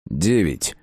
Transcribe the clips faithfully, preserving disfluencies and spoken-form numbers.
Девять.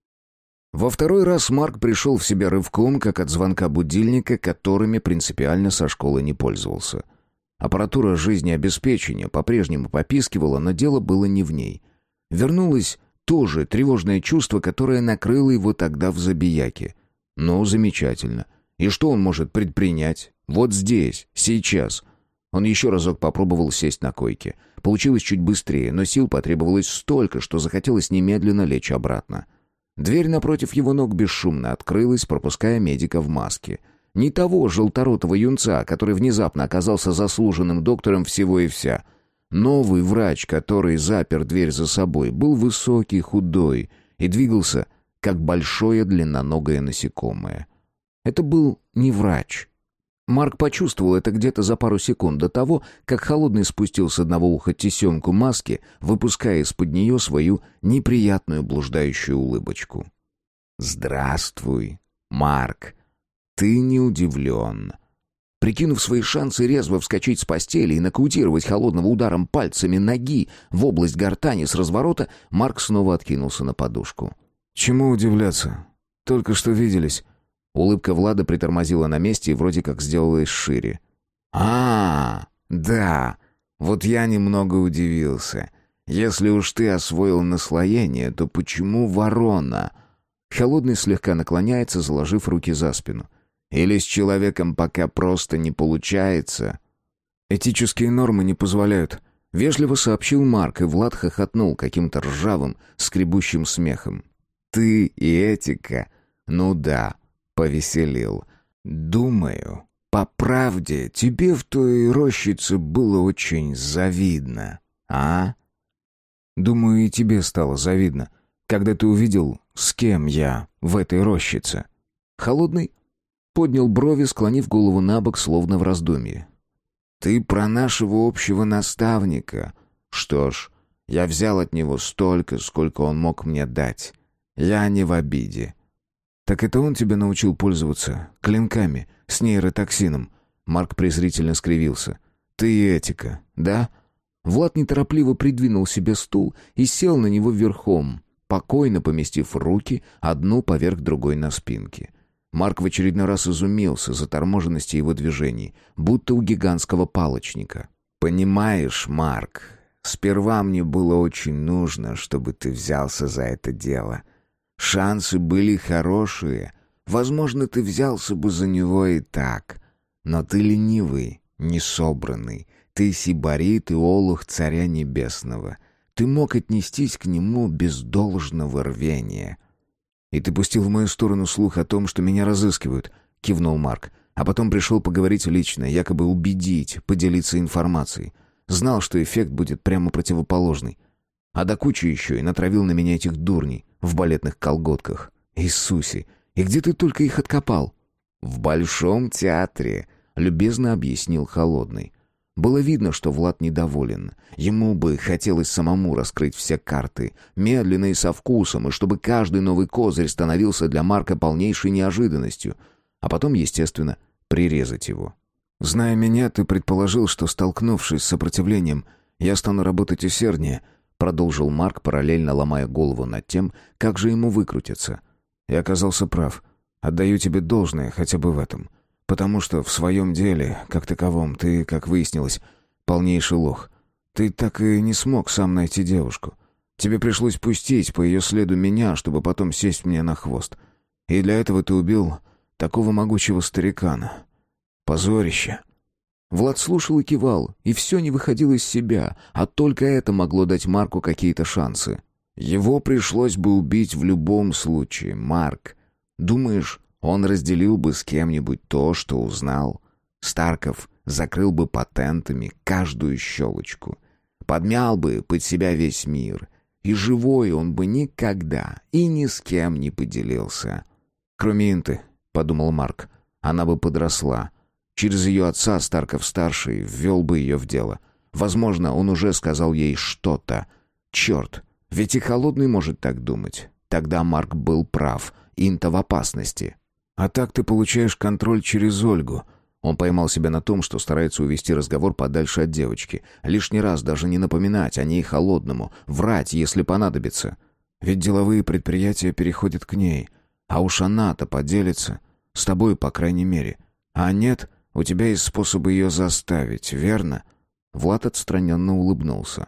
Во второй раз Марк пришел в себя рывком, как от звонка будильника, которыми принципиально со школы не пользовался. Аппаратура жизнеобеспечения по-прежнему попискивала, но дело было не в ней. Вернулось то же тревожное чувство, которое накрыло его тогда в забияке. Ну, замечательно. И что он может предпринять? Вот здесь, сейчас. Он еще разок попробовал сесть на койке. Получилось чуть быстрее, но сил потребовалось столько, что захотелось немедленно лечь обратно. Дверь напротив его ног бесшумно открылась, пропуская медика в маске. Не того желторотого юнца, который внезапно оказался заслуженным доктором всего и вся. Новый врач, который запер дверь за собой, был высокий, худой и двигался, как большое длинноногое насекомое. Это был не врач. Марк почувствовал это где-то за пару секунд до того, как Холодный спустил с одного уха тесемку маски, выпуская из-под нее свою неприятную блуждающую улыбочку. «Здравствуй, Марк. Ты не удивлен». Прикинув свои шансы резво вскочить с постели и нокаутировать Холодного ударом пальцами ноги в область гортани с разворота, Марк снова откинулся на подушку. «Чему удивляться? Только что виделись». Улыбка Влада притормозила на месте и вроде как сделалась шире. «А, да, вот я немного удивился. Если уж ты освоил наслоение, то почему ворона?» Холодный слегка наклоняется, заложив руки за спину. «Или с человеком пока просто не получается?» «Этические нормы не позволяют», — вежливо сообщил Марк, и Влад хохотнул каким-то ржавым, скребущим смехом. «Ты и этика? Ну да». Повеселил. «Думаю, по правде, тебе в той рощице было очень завидно, а?» «Думаю, и тебе стало завидно, когда ты увидел, с кем я в этой рощице». Холодный поднял брови, склонив голову набок, словно в раздумье. «Ты про нашего общего наставника. Что ж, я взял от него столько, сколько он мог мне дать. Я не в обиде». «Так это он тебя научил пользоваться клинками с нейротоксином?» Марк презрительно скривился. «Ты и этика, да?» Влад неторопливо придвинул себе стул и сел на него верхом, покойно поместив руки одну поверх другой на спинке. Марк в очередной раз изумился заторможенности его движений, будто у гигантского палочника. «Понимаешь, Марк, сперва мне было очень нужно, чтобы ты взялся за это дело. Шансы были хорошие. Возможно, ты взялся бы за него и так. Но ты ленивый, несобранный. Ты сибарит и олух царя небесного. Ты мог отнестись к нему без должного рвения». «И ты пустил в мою сторону слух о том, что меня разыскивают», — кивнул Марк. «А потом пришел поговорить лично, якобы убедить, поделиться информацией. Знал, что эффект будет прямо противоположный. А до кучи еще и натравил на меня этих дурней в балетных колготках. Иисусе, и где ты только их откопал?» «В Большом театре», — любезно объяснил Холодный. Было видно, что Влад недоволен. Ему бы хотелось самому раскрыть все карты, медленно и со вкусом, и чтобы каждый новый козырь становился для Марка полнейшей неожиданностью. А потом, естественно, прирезать его. «Зная меня, ты предположил, что, столкнувшись с сопротивлением, я стану работать усерднее», — продолжил Марк, параллельно ломая голову над тем, как же ему выкрутиться. «Я оказался прав. Отдаю тебе должное хотя бы в этом. Потому что в своем деле, как таковом, ты, как выяснилось, полнейший лох. Ты так и не смог сам найти девушку. Тебе пришлось пустить по ее следу меня, чтобы потом сесть мне на хвост. И для этого ты убил такого могучего старикана. Позорище». Влад слушал и кивал, и все не выходило из себя, а только это могло дать Марку какие-то шансы. «Его пришлось бы убить в любом случае, Марк. Думаешь, он разделил бы с кем-нибудь то, что узнал? Старков закрыл бы патентами каждую щелочку, подмял бы под себя весь мир, и живой он бы никогда и ни с кем не поделился. Кроме Инты, — подумал Марк, — она бы подросла. Через ее отца Старков-старший ввел бы ее в дело. Возможно, он уже сказал ей что-то. Черт, ведь и Холодный может так думать. Тогда Марк был прав, Инта в опасности». «А так ты получаешь контроль через Ольгу». Он поймал себя на том, что старается увести разговор подальше от девочки. Лишний раз даже не напоминать о ней Холодному. Врать, если понадобится. Ведь деловые предприятия переходят к ней. А уж она-то поделится. С тобой, по крайней мере. А нет, у тебя есть способы ее заставить, верно?» Влад отстраненно улыбнулся.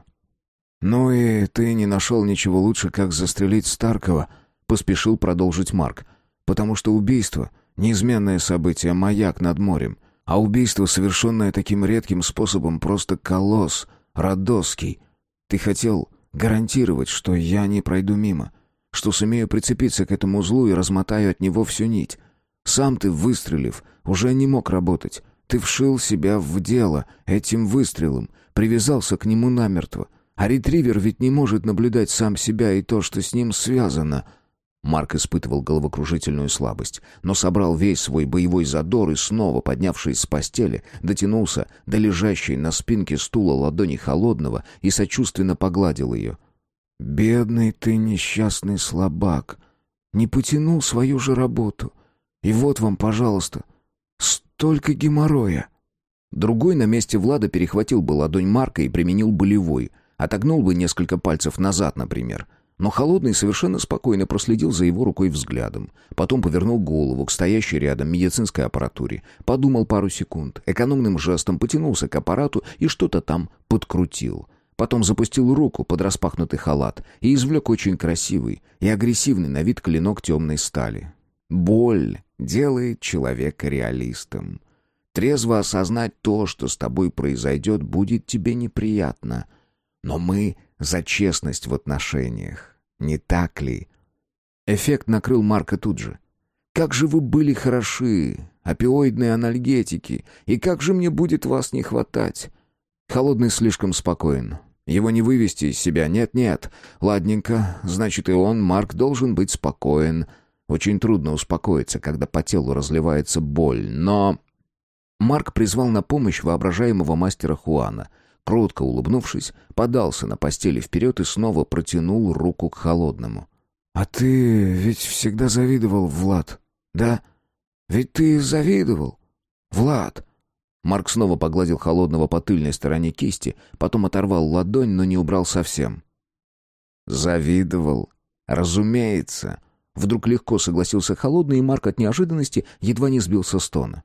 «Ну и ты не нашел ничего лучше, как застрелить Старкова», — поспешил продолжить Марк. «Потому что убийство — неизменное событие, маяк над морем. А убийство, совершенное таким редким способом, просто колосс, Родосский. Ты хотел гарантировать, что я не пройду мимо, что сумею прицепиться к этому узлу и размотаю от него всю нить. Сам ты, выстрелив, уже не мог работать. Ты вшил себя в дело этим выстрелом, привязался к нему намертво. А ретривер ведь не может наблюдать сам себя и то, что с ним связано». Марк испытывал головокружительную слабость, но собрал весь свой боевой задор и снова, поднявшись с постели, дотянулся до лежащей на спинке стула ладони Холодного и сочувственно погладил ее. «Бедный ты несчастный слабак, не потянул свою же работу. И вот вам, пожалуйста, столько геморроя». Другой на месте Влада перехватил бы ладонь Марка и применил болевой, отогнул бы несколько пальцев назад, например. Но Холодный совершенно спокойно проследил за его рукой взглядом. Потом повернул голову к стоящей рядом медицинской аппаратуре. Подумал пару секунд, экономным жестом потянулся к аппарату и что-то там подкрутил. Потом запустил руку под распахнутый халат и извлек очень красивый и агрессивный на вид клинок темной стали. Боль делает человека реалистом. Трезво осознать то, что с тобой произойдет, будет тебе неприятно. Но мы за честность в отношениях, не так ли? Эффект накрыл Марка тут же. «Как же вы были хороши, опиоидные анальгетики, и как же мне будет вас не хватать!» Холодный слишком спокоен. Его не вывести из себя. Нет-нет. Ладненько. Значит, и он, Марк, должен быть спокоен. Очень трудно успокоиться, когда по телу разливается боль. Но... Марк призвал на помощь воображаемого мастера Хуана. Кротко улыбнувшись, подался на постели вперед и снова протянул руку к Холодному. «А ты ведь всегда завидовал, Влад, да? Ведь ты завидовал, Влад!» Марк снова погладил Холодного по тыльной стороне кисти, потом оторвал ладонь, но не убрал совсем. «Завидовал? Разумеется!» Вдруг легко согласился Холодный, и Марк от неожиданности едва не сбился с тона.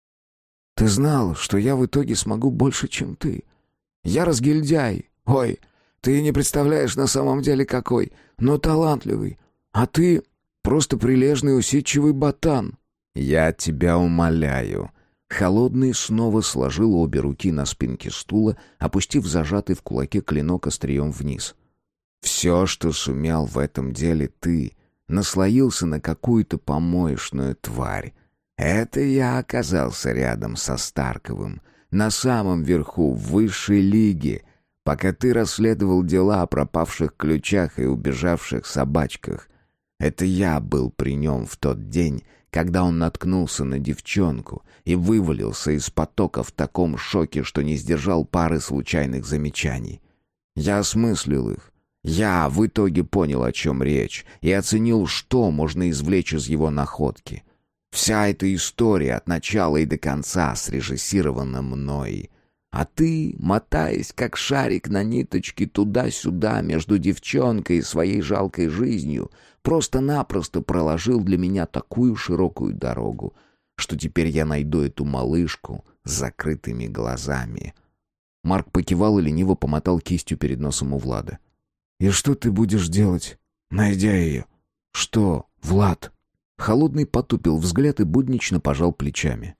«Ты знал, что я в итоге смогу больше, чем ты. Я разгильдяй. Ой, ты не представляешь на самом деле какой, но талантливый. А ты просто прилежный усидчивый ботан». «Я тебя умоляю». Холодный снова сложил обе руки на спинке стула, опустив зажатый в кулаке клинок острием вниз. «Все, что сумел в этом деле ты, наслоился на какую-то помоечную тварь. Это я оказался рядом со Старковым, на самом верху, в высшей лиге, пока ты расследовал дела о пропавших ключах и убежавших собачках. Это я был при нем в тот день, когда он наткнулся на девчонку и вывалился из потока в таком шоке, что не сдержал пары случайных замечаний. Я осмыслил их. Я в итоге понял, о чем речь, и оценил, что можно извлечь из его находки. Вся эта история от начала и до конца срежиссирована мной. А ты, мотаясь как шарик на ниточке туда-сюда между девчонкой и своей жалкой жизнью, просто-напросто проложил для меня такую широкую дорогу, что теперь я найду эту малышку с закрытыми глазами». Марк покивал и лениво помотал кистью перед носом у Влада. «И что ты будешь делать, найдя ее? Что, Влад?» Холодный потупил взгляд и буднично пожал плечами.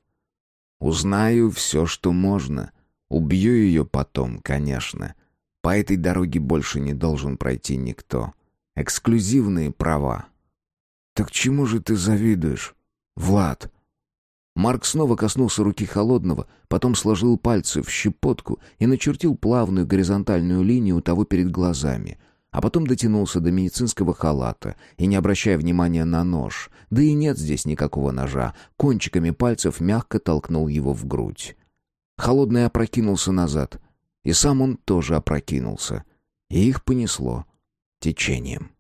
«Узнаю все, что можно. Убью ее потом, конечно. По этой дороге больше не должен пройти никто. Эксклюзивные права». «Так чему же ты завидуешь, Влад?» Марк снова коснулся руки Холодного, потом сложил пальцы в щепотку и начертил плавную горизонтальную линию у того перед глазами, а потом дотянулся до медицинского халата и, не обращая внимания на нож, да и нет здесь никакого ножа, кончиками пальцев мягко толкнул его в грудь. Холодный опрокинулся назад, и сам он тоже опрокинулся, и их понесло течением.